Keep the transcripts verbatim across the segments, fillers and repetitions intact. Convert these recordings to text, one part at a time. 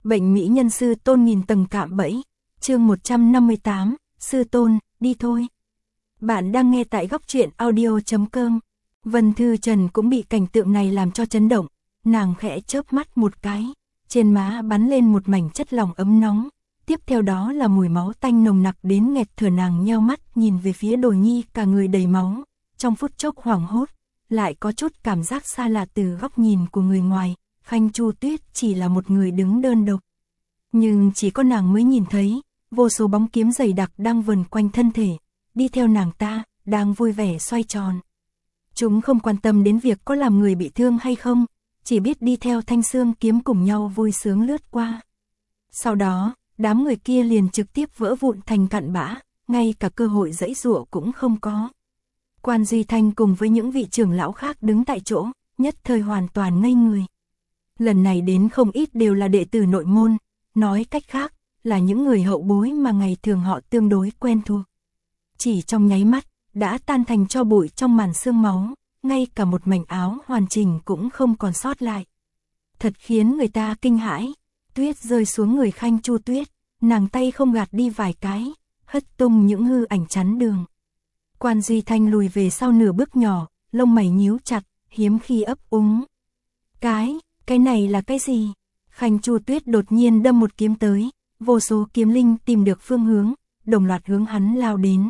Bệnh mỹ nhân sư tôn nghìn tầng cạm bẫy. Chương một trăm năm mươi tám, sư tôn, đi thôi. Bạn đang nghe tại góc truyện audio chấm com. Vân Thư Trần cũng bị cảnh tượng này làm cho chấn động, nàng khẽ chớp mắt một cái, trên má bắn lên một mảnh chất lỏng ấm nóng, tiếp theo đó là mùi máu tanh nồng nặc đến nghẹt thở. Nàng nheo mắt nhìn về phía Đồ Nhi cả người đầy máu, trong phút chốc hoảng hốt, lại có chút cảm giác xa lạ từ góc nhìn của người ngoài. Khanh Chu Tuyết chỉ là một người đứng đơn độc, nhưng chỉ có nàng mới nhìn thấy, vô số bóng kiếm dày đặc đang vần quanh thân thể, đi theo nàng ta, đang vui vẻ xoay tròn. Chúng không quan tâm đến việc có làm người bị thương hay không, chỉ biết đi theo thanh xương kiếm cùng nhau vui sướng lướt qua. Sau đó, đám người kia liền trực tiếp vỡ vụn thành cặn bã, ngay cả cơ hội giãy giụa cũng không có. Quan Duy Thanh cùng với những vị trưởng lão khác đứng tại chỗ, nhất thời hoàn toàn ngây người. Lần này đến không ít đều là đệ tử nội môn, nói cách khác, là những người hậu bối mà ngày thường họ tương đối quen thuộc. Chỉ trong nháy mắt, đã tan thành tro bụi trong màn sương máu, ngay cả một mảnh áo hoàn chỉnh cũng không còn sót lại. Thật khiến người ta kinh hãi. Tuyết rơi xuống người Khanh Chu Tuyết, nàng tay không gạt đi vài cái, hất tung những hư ảnh chắn đường. Quan Duy Thanh lùi về sau nửa bước nhỏ, lông mày nhíu chặt, hiếm khi ấp úng. Cái, cái này là cái gì? Khanh Chu Tuyết đột nhiên đâm một kiếm tới, vô số kiếm linh tìm được phương hướng, đồng loạt hướng hắn lao đến.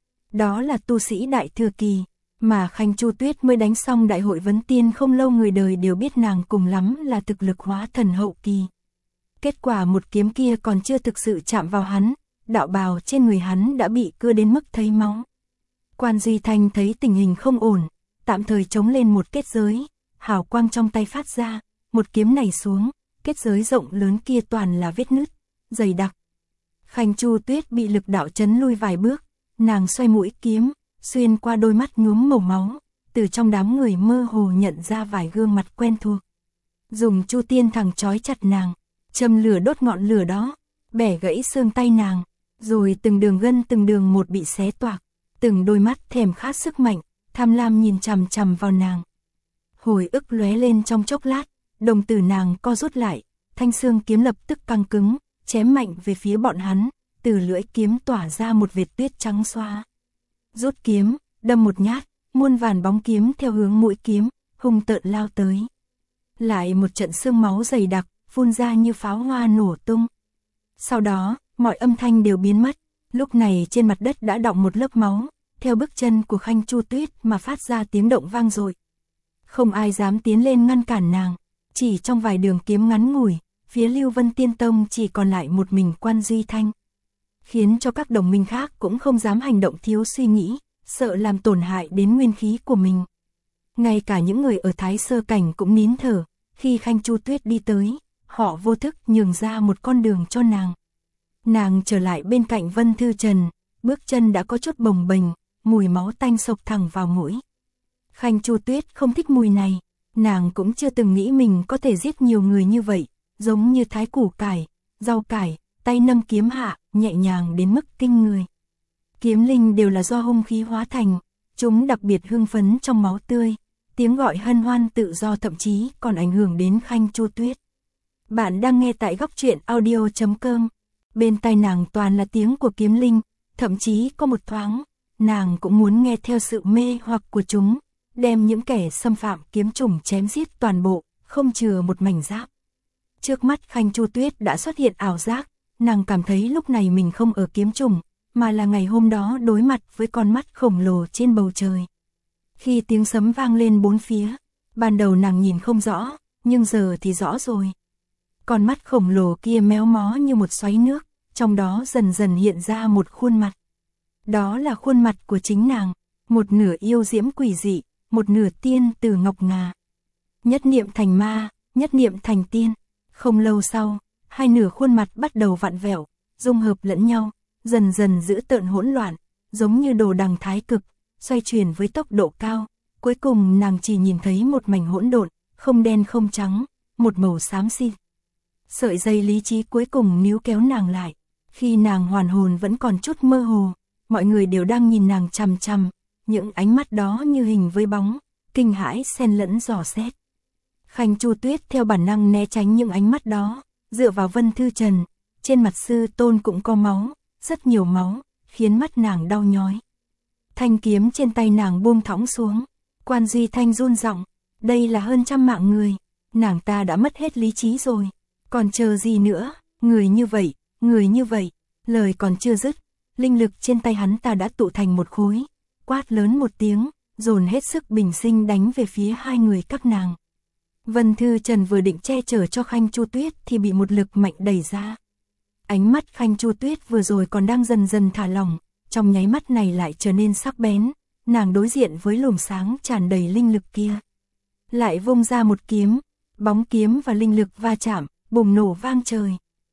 Đó là tu sĩ đại thừa kỳ, mà Khanh Chu Tuyết mới đánh xong đại hội vấn tiên không lâu, người đời đều biết nàng cùng lắm là thực lực hóa thần hậu kỳ. Kết quả một kiếm kia còn chưa thực sự chạm vào hắn, đạo bào trên người hắn đã bị cưa đến mức thấy máu. Quan Duy Thanh thấy tình hình không ổn, tạm thời chống lên một kết giới, hào quang trong tay phát ra, một kiếm này xuống, kết giới rộng lớn kia toàn là vết nứt, dày đặc. Khanh Chu Tuyết bị lực đạo chấn lui vài bước, nàng xoay mũi kiếm, xuyên qua đôi mắt nhuốm màu máu, từ trong đám người mơ hồ nhận ra vài gương mặt quen thuộc. Dùng Chu Tiên thẳng trói chặt nàng, châm lửa đốt ngọn lửa đó, bẻ gãy xương tay nàng, rồi từng đường gân từng đường một bị xé toạc, từng đôi mắt thèm khát sức mạnh, tham lam nhìn chằm chằm vào nàng. Hồi ức lóe lên trong chốc lát, đồng tử nàng co rút lại, thanh xương kiếm lập tức căng cứng, chém mạnh về phía bọn hắn, từ lưỡi kiếm tỏa ra một vệt tuyết trắng xóa. Rút kiếm, đâm một nhát, muôn vàn bóng kiếm theo hướng mũi kiếm, hung tợn lao tới. Lại một trận sương máu dày đặc, phun ra như pháo hoa nổ tung. Sau đó, mọi âm thanh đều biến mất, lúc này trên mặt đất đã đọng một lớp máu, theo bước chân của Khanh Chu Tuyết mà phát ra tiếng động vang dội. Không ai dám tiến lên ngăn cản nàng, chỉ trong vài đường kiếm ngắn ngủi, phía Lưu Vân Tiên Tông chỉ còn lại một mình Quan Duy Thanh. Khiến cho các đồng minh khác cũng không dám hành động thiếu suy nghĩ, sợ làm tổn hại đến nguyên khí của mình. Ngay cả những người ở Thái Sơ Cảnh cũng nín thở, khi Khanh Chu Tuyết đi tới, họ vô thức nhường ra một con đường cho nàng. Nàng trở lại bên cạnh Vân Thư Trần, bước chân đã có chút bồng bềnh, mùi máu tanh xộc thẳng vào mũi. Khanh Chu Tuyết không thích mùi này, nàng cũng chưa từng nghĩ mình có thể giết nhiều người như vậy, giống như thái củ cải, rau cải, tay nâng kiếm hạ, nhẹ nhàng đến mức kinh người. Kiếm linh đều là do hung khí hóa thành, chúng đặc biệt hưng phấn trong máu tươi, tiếng gọi hân hoan tự do thậm chí còn ảnh hưởng đến Khanh Chu Tuyết. Bạn đang nghe tại góc truyện audio chấm com, bên tai nàng toàn là tiếng của kiếm linh, thậm chí có một thoáng, nàng cũng muốn nghe theo sự mê hoặc của chúng, đem những kẻ xâm phạm kiếm chủng chém giết toàn bộ, không chừa một mảnh giáp. Trước mắt Khanh Chu Tuyết đã xuất hiện ảo giác, nàng cảm thấy lúc này mình không ở kiếm chủng, mà là ngày hôm đó đối mặt với con mắt khổng lồ trên bầu trời. Khi tiếng sấm vang lên bốn phía, ban đầu nàng nhìn không rõ, nhưng giờ thì rõ rồi. Con mắt khổng lồ kia méo mó như một xoáy nước, trong đó dần dần hiện ra một khuôn mặt. Đó là khuôn mặt của chính nàng, một nửa yêu diễm quỷ dị, một nửa tiên từ ngọc ngà. Nhất niệm thành ma, nhất niệm thành tiên. Không lâu sau, hai nửa khuôn mặt bắt đầu vặn vẹo, dung hợp lẫn nhau, dần dần giữ tợn hỗn loạn, giống như đồ đằng thái cực, xoay chuyển với tốc độ cao. Cuối cùng nàng chỉ nhìn thấy một mảnh hỗn độn, không đen không trắng, một màu xám xịt. Sợi dây lý trí cuối cùng níu kéo nàng lại. Khi nàng hoàn hồn vẫn còn chút mơ hồ, mọi người đều đang nhìn nàng chằm chằm, những ánh mắt đó như hình với bóng, kinh hãi xen lẫn dò xét. Khanh Chu Tuyết theo bản năng né tránh những ánh mắt đó, dựa vào Vân Thư Trần, trên mặt sư tôn cũng có máu, rất nhiều máu, khiến mắt nàng đau nhói. Thanh kiếm trên tay nàng buông thõng xuống, Quan Duy Thanh run giọng, đây là hơn trăm mạng người, nàng ta đã mất hết lý trí rồi, còn chờ gì nữa, người như vậy, người như vậy, lời còn chưa dứt, linh lực trên tay hắn ta đã tụ thành một khối, quát lớn một tiếng, dồn hết sức bình sinh đánh về phía hai người các nàng. Vân Thư Trần vừa định che chở cho Khanh Chu Tuyết thì bị một lực mạnh đẩy ra. Ánh mắt Khanh Chu Tuyết vừa rồi còn đang dần dần thả lỏng, trong nháy mắt này lại trở nên sắc bén, nàng đối diện với luồng sáng tràn đầy linh lực kia. Lại vung ra một kiếm, bóng kiếm và linh lực va chạm, bùng nổ vang trời.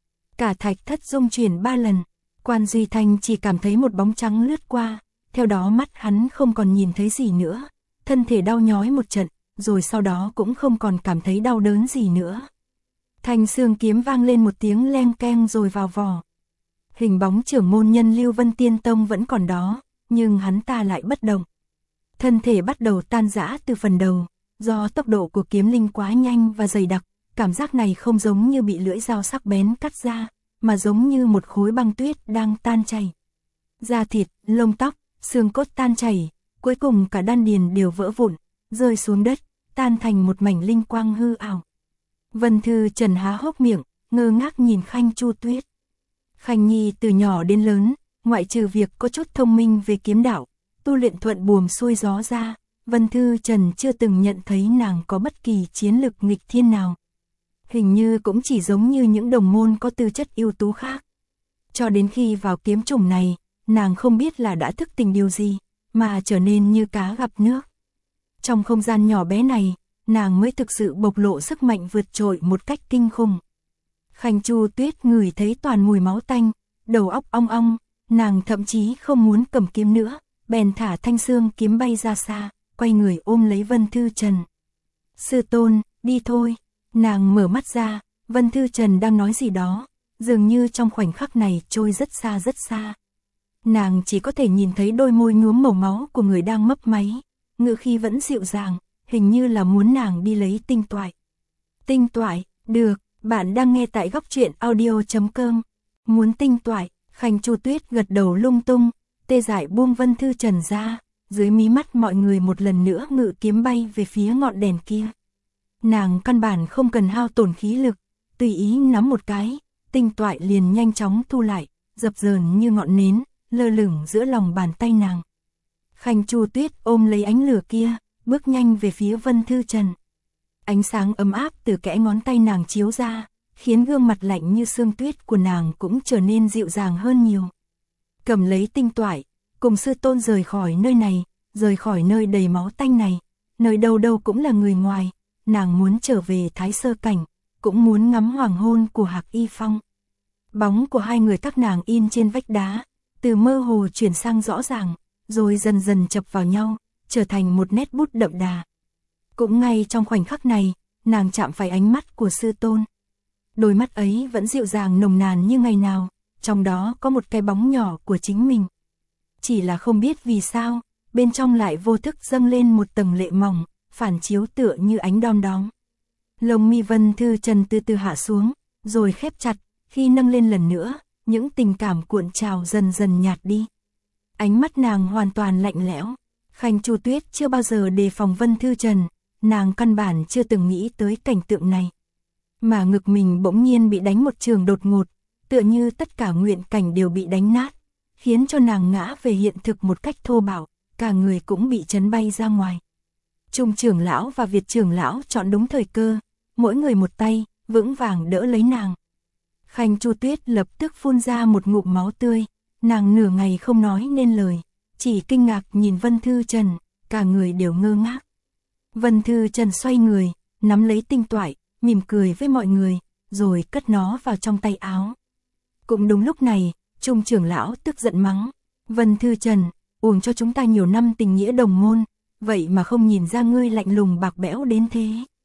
Cả thạch thất rung chuyển ba lần, Quan Duy Thanh chỉ cảm thấy một bóng trắng lướt qua, theo đó mắt hắn không còn nhìn thấy gì nữa, thân thể đau nhói một trận, rồi sau đó cũng không còn cảm thấy đau đớn gì nữa. Thanh xương kiếm vang lên một tiếng leng keng rồi vào vỏ. Hình bóng trưởng môn nhân Lưu Vân Tiên Tông vẫn còn đó, nhưng hắn ta lại bất động. Thân thể bắt đầu tan rã từ phần đầu, do tốc độ của kiếm linh quá nhanh và dày đặc, cảm giác này không giống như bị lưỡi dao sắc bén cắt ra, mà giống như một khối băng tuyết đang tan chảy. Da thịt, lông tóc, xương cốt tan chảy, cuối cùng cả đan điền đều vỡ vụn, rơi xuống đất, tan thành một mảnh linh quang hư ảo. Vân Thư Trần há hốc miệng, ngơ ngác nhìn Khanh Chu Tuyết. Khanh Nhi từ nhỏ đến lớn, ngoại trừ việc có chút thông minh về kiếm đạo, tu luyện thuận buồm xuôi gió ra, Vân Thư Trần chưa từng nhận thấy nàng có bất kỳ chiến lực nghịch thiên nào. Hình như cũng chỉ giống như những đồng môn có tư chất ưu tú khác. Cho đến khi vào kiếm chủng này, nàng không biết là đã thức tỉnh điều gì, mà trở nên như cá gặp nước. Trong không gian nhỏ bé này, nàng mới thực sự bộc lộ sức mạnh vượt trội một cách kinh khủng. Khanh Chu Tuyết ngửi thấy toàn mùi máu tanh, đầu óc ong ong, nàng thậm chí không muốn cầm kiếm nữa, bèn thả thanh xương kiếm bay ra xa, quay người ôm lấy Vân Thư Trần. Sư tôn, đi thôi. Nàng mở mắt ra, Vân Thư Trần đang nói gì đó, dường như trong khoảnh khắc này trôi rất xa rất xa. Nàng chỉ có thể nhìn thấy đôi môi nhuốm màu máu của người đang mấp máy, ngữ khí vẫn dịu dàng, hình như là muốn nàng đi lấy tinh toại. Tinh toại, được, bạn đang nghe tại góc truyện audio chấm com. Muốn tinh toại, Khanh Chu Tuyết gật đầu lung tung, tê dại buông Vân Thư Trần ra, dưới mí mắt mọi người một lần nữa ngự kiếm bay về phía ngọn đèn kia. Nàng căn bản không cần hao tổn khí lực, tùy ý nắm một cái, tinh toại liền nhanh chóng thu lại, dập dờn như ngọn nến, lơ lửng giữa lòng bàn tay nàng. Khanh Chu Tuyết ôm lấy ánh lửa kia, bước nhanh về phía Vân Thư Trần. Ánh sáng ấm áp từ kẽ ngón tay nàng chiếu ra, khiến gương mặt lạnh như sương tuyết của nàng cũng trở nên dịu dàng hơn nhiều. Cầm lấy tinh toại, cùng sư tôn rời khỏi nơi này, rời khỏi nơi đầy máu tanh này, nơi đâu đâu cũng là người ngoài, nàng muốn trở về Thái Sơ Cảnh, cũng muốn ngắm hoàng hôn của Hạc Y Phong. Bóng của hai người các nàng in trên vách đá, từ mơ hồ chuyển sang rõ ràng, rồi dần dần chập vào nhau, trở thành một nét bút đậm đà. Cũng ngay trong khoảnh khắc này, nàng chạm phải ánh mắt của sư tôn. Đôi mắt ấy vẫn dịu dàng nồng nàn như ngày nào, trong đó có một cái bóng nhỏ của chính mình. Chỉ là không biết vì sao, bên trong lại vô thức dâng lên một tầng lệ mỏng, phản chiếu tựa như ánh đom đóm. Lông mi Vân Thư Trần từ từ hạ xuống, rồi khép chặt, khi nâng lên lần nữa, những tình cảm cuộn trào dần dần nhạt đi. Ánh mắt nàng hoàn toàn lạnh lẽo. Khanh Chu Tuyết chưa bao giờ đề phòng Vân Thư Trần, nàng căn bản chưa từng nghĩ tới cảnh tượng này. Mà ngực mình bỗng nhiên bị đánh một trường đột ngột, tựa như tất cả nguyện cảnh đều bị đánh nát, khiến cho nàng ngã về hiện thực một cách thô bạo, cả người cũng bị chấn bay ra ngoài. Trung trưởng lão và Việt trưởng lão chọn đúng thời cơ, mỗi người một tay, vững vàng đỡ lấy nàng. Khanh Chu Tuyết lập tức phun ra một ngụm máu tươi, nàng nửa ngày không nói nên lời, chỉ kinh ngạc nhìn Vân Thư Trần, cả người đều ngơ ngác. Vân Thư Trần xoay người, nắm lấy tinh toại, mỉm cười với mọi người, rồi cất nó vào trong tay áo. Cũng đúng lúc này, Trung trưởng lão tức giận mắng, Vân Thư Trần, uổng cho chúng ta nhiều năm tình nghĩa đồng môn, vậy mà không nhìn ra ngươi lạnh lùng bạc bẽo đến thế.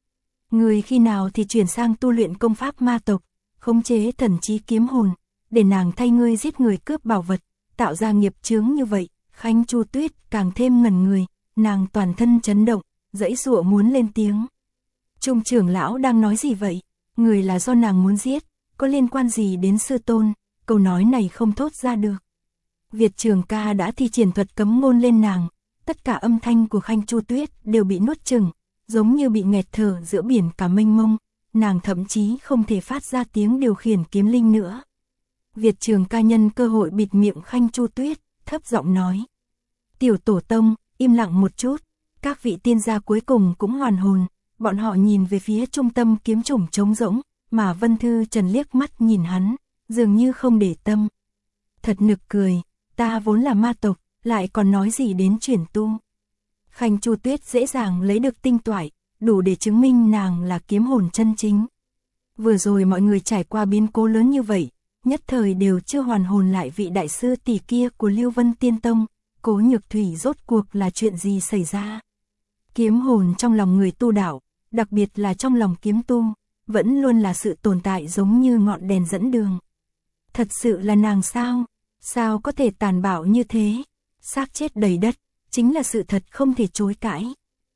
Ngươi khi nào thì chuyển sang tu luyện công pháp ma tộc, khống chế thần trí kiếm hồn, để nàng thay ngươi giết người cướp bảo vật, tạo ra nghiệp chướng như vậy. Khanh Chu Tuyết càng thêm ngẩn người, nàng toàn thân chấn động, giãy giụa muốn lên tiếng. Trung trưởng lão đang nói gì vậy? Người là do nàng muốn giết, có liên quan gì đến sư tôn, câu nói này không thốt ra được. Việt Trường ca đã thi triển thuật cấm ngôn lên nàng, tất cả âm thanh của Khanh Chu Tuyết đều bị nuốt chửng, giống như bị nghẹt thở giữa biển cả mênh mông, nàng thậm chí không thể phát ra tiếng điều khiển kiếm linh nữa. Việt Trường ca nhân cơ hội bịt miệng Khanh Chu Tuyết, thấp giọng nói. Tiểu tổ tông, im lặng một chút, các vị tiên gia cuối cùng cũng hoàn hồn, bọn họ nhìn về phía trung tâm kiếm chủng trống rỗng, mà Vân Thư Trần liếc mắt nhìn hắn, dường như không để tâm. Thật nực cười, ta vốn là ma tộc, lại còn nói gì đến chuyển tu. Khanh Chu Tuyết dễ dàng lấy được tinh toại, đủ để chứng minh nàng là kiếm hồn chân chính. Vừa rồi mọi người trải qua biến cố lớn như vậy, nhất thời đều chưa hoàn hồn lại vị đại sư tỷ kia của Lưu Vân Tiên Tông, Cố Nhược Thủy rốt cuộc là chuyện gì xảy ra. Kiếm hồn trong lòng người tu đạo, đặc biệt là trong lòng kiếm tu, vẫn luôn là sự tồn tại giống như ngọn đèn dẫn đường. Thật sự là nàng sao? Sao có thể tàn bạo như thế? Xác chết đầy đất, chính là sự thật không thể chối cãi.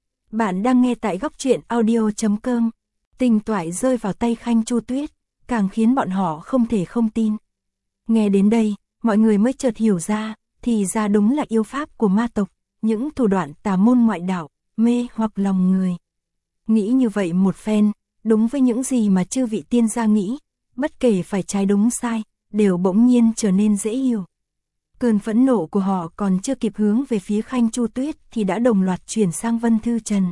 Bạn đang nghe tại góc truyện audio chấm com. Tinh toại rơi vào tay Khanh Chu Tuyết, càng khiến bọn họ không thể không tin. Nghe đến đây, mọi người mới chợt hiểu ra, thì ra đúng là yêu pháp của ma tộc, những thủ đoạn tà môn ngoại đạo, mê hoặc lòng người. Nghĩ như vậy một phen, đúng với những gì mà chư vị tiên gia nghĩ, bất kể phải trái đúng sai, đều bỗng nhiên trở nên dễ hiểu. Cơn phẫn nộ của họ còn chưa kịp hướng về phía Khanh Chu Tuyết thì đã đồng loạt chuyển sang Vân Thư Trần.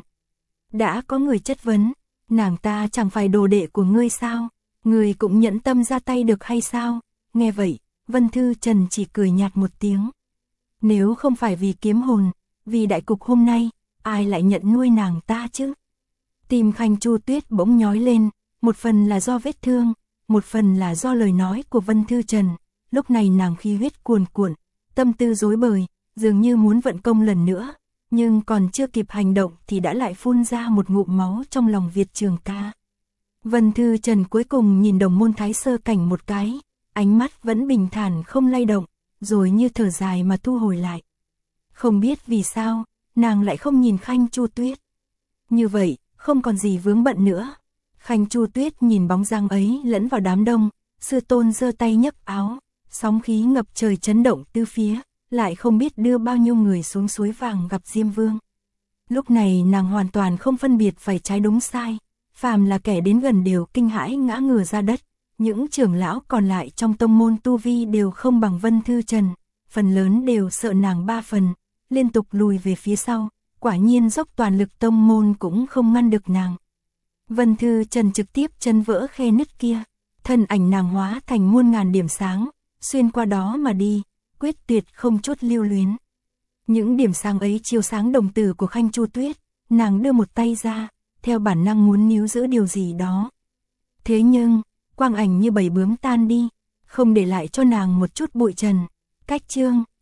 Đã có người chất vấn, nàng ta chẳng phải đồ đệ của ngươi sao, ngươi cũng nhẫn tâm ra tay được hay sao? Nghe vậy, Vân Thư Trần chỉ cười nhạt một tiếng. Nếu không phải vì kiếm hồn, vì đại cục hôm nay, ai lại nhận nuôi nàng ta chứ? Tim Khanh Chu Tuyết bỗng nhói lên, một phần là do vết thương, một phần là do lời nói của Vân Thư Trần. Lúc này nàng khí huyết cuồn cuộn, tâm tư rối bời, dường như muốn vận công lần nữa, nhưng còn chưa kịp hành động thì đã lại phun ra một ngụm máu trong lòng Việt Trường ca. Vân Thư Trần cuối cùng nhìn đồng môn thái sơ cảnh một cái, ánh mắt vẫn bình thản không lay động, rồi như thở dài mà thu hồi lại. Không biết vì sao, nàng lại không nhìn Khanh Chu Tuyết. Như vậy, không còn gì vướng bận nữa. Khanh Chu Tuyết nhìn bóng dáng ấy lẫn vào đám đông, sư tôn giơ tay nhấc áo, sóng khí ngập trời chấn động tứ phía, lại không biết đưa bao nhiêu người xuống suối vàng gặp Diêm Vương. Lúc này nàng hoàn toàn không phân biệt phải trái đúng sai, phàm là kẻ đến gần đều kinh hãi ngã ngửa ra đất. Những trưởng lão còn lại trong tông môn tu vi đều không bằng Vân Thư Trần, phần lớn đều sợ nàng ba phần, liên tục lùi về phía sau, quả nhiên dốc toàn lực tông môn cũng không ngăn được nàng. Vân Thư Trần trực tiếp chân vỡ khe nứt kia, thân ảnh nàng hóa thành muôn ngàn điểm sáng, xuyên qua đó mà đi, quyết tuyệt không chút lưu luyến. Những điểm sáng ấy chiếu sáng đồng tử của Khanh Chu Tuyết, nàng đưa một tay ra, theo bản năng muốn níu giữ điều gì đó. Thế nhưng, quang ảnh như bầy bướm tan đi, không để lại cho nàng một chút bụi trần. Cách chương